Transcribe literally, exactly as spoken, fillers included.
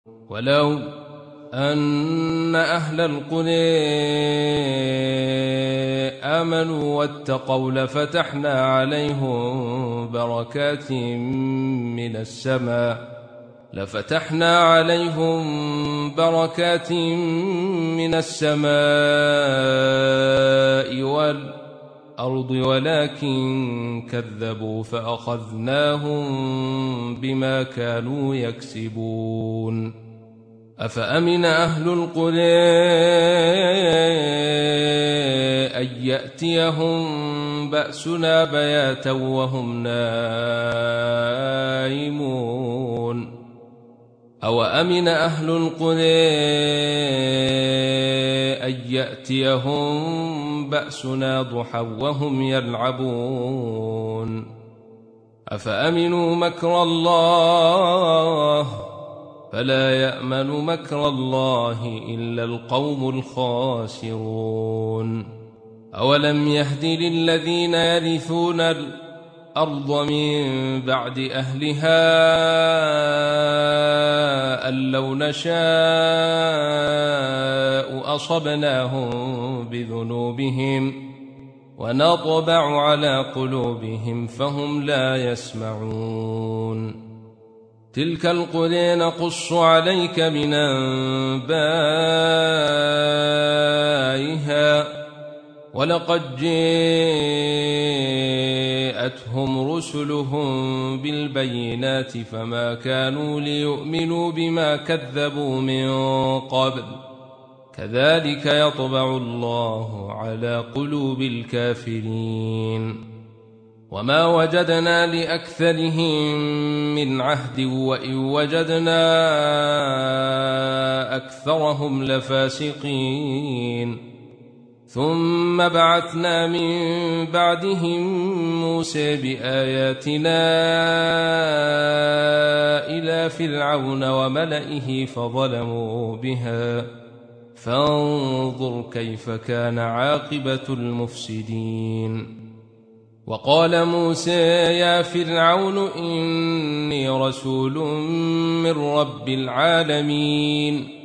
ولو أن أهل القرى آمنوا واتقوا لفتحنا عليهم بركات من السماء لفتحنا عليهم بركات من السماء والأرض ولكن كذبوا فأخذناهم بما كانوا يكسبون. أفأمن أهل القرى أن يأتيهم بأسنا بياتا وهم نائمون أو أمن أهل القرى أن يأتيهم بأسنا ضحى وهم يلعبون أفأمنوا مكر الله فلا يأمن مكر الله إلا القوم الخاسرون. أولم يهد للذين يرثون الأرض من بعد أهلها أن لو نشاء أصبناهم بذنوبهم ونطبع على قلوبهم فهم لا يسمعون. تلك القرى نقص عليك من أنبائها ولقد جاءتهم رسلهم بالبينات فما كانوا ليؤمنوا بما كذبوا من قبل كذلك يطبع الله على قلوب الكافرين. وما وجدنا لأكثرهم من عهد وإن وجدنا أكثرهم لفاسقين. ثم بعثنا من بعدهم موسى بآياتنا إلى فرعون وملئه فظلموا بها فانظر كيف كان عاقبة المفسدين. وقال موسى يا فرعون إني رسول من رب العالمين